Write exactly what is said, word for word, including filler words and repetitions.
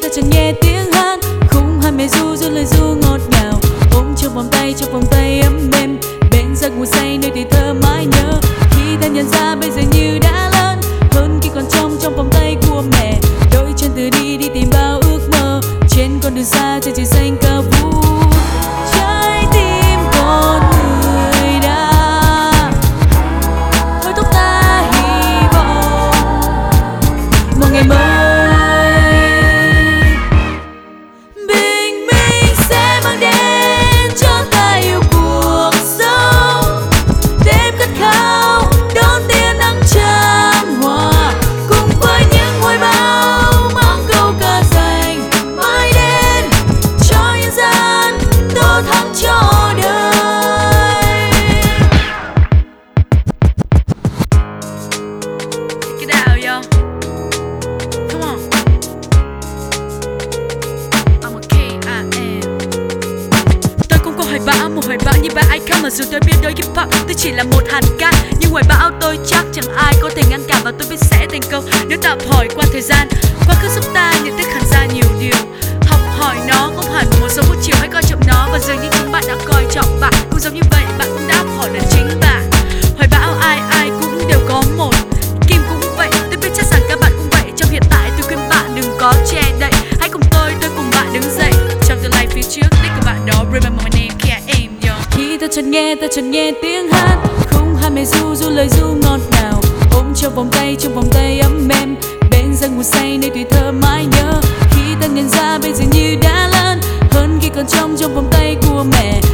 ta chợt nghe tiếng hát khung hai mẹ ru ru lời ru ngọt ngào, ôm trong vòng tay trong vòng tay ấm êm, bên giấc ngủ say nơi tuổi thơ mãi nhớ. Khi ta nhận ra bây giờ như đã lớn hơn khi còn trong trong vòng tay của mẹ, đôi chân từ đi đi tìm bao ước mơ trên con đường xa trên trời xanh cao vút. Trái tim con người đã thôi thúc ta hy vọng một ngày mới bình minh sẽ mang đến cho ta yêu cuộc sống, đêm khát khao đón tia nắng chan hòa cùng với những hoài bão mang câu ca dành mãi đến cho nhân gian tô thắm cho đời. Get out, yo. Come on. I'm a K I M. Tôi cũng có hoài bão, một hoài bão như ba icon. Mặc dù tôi biết đôi hip hop tôi chỉ là một hạt cát, nhưng hoài bão tôi chắc chẳng ai có thể ngăn cản, và tôi biết sẽ thành công nếu tập hỏi qua thời gian. Quá khứ giúp ta nhận thức hẳn ra nhiều điều, học hỏi nó không hẳn một sớm một chiều, hãy coi trọng nó và dường như chính bạn đã coi trọng bạn. Cũng giống như vậy bạn cũng đã học hỏi được chính bạn. Hoài bão ai ai cũng đều có một, Kim cũng vậy, tôi biết chắc rằng các bạn cũng vậy. Trong hiện tại tôi khuyên bạn đừng có che đậy, hãy cùng tôi tôi cùng bạn đứng dậy trong tương lai phía trước. Đích của bạn đó remember my name K I M, yo. Khi ta chợt nghe ta chợt nghe tiếng hát khung hai mẹ ru ru lời ru ngọt ngào, ôm trong vòng tay trong vòng tay ấm êm, bên giấc ngủ say nơi tuổi thơ mãi nhớ. Khi ta nhận ra bây giờ như đã lớn hơn khi còn trong trong vòng tay của mẹ,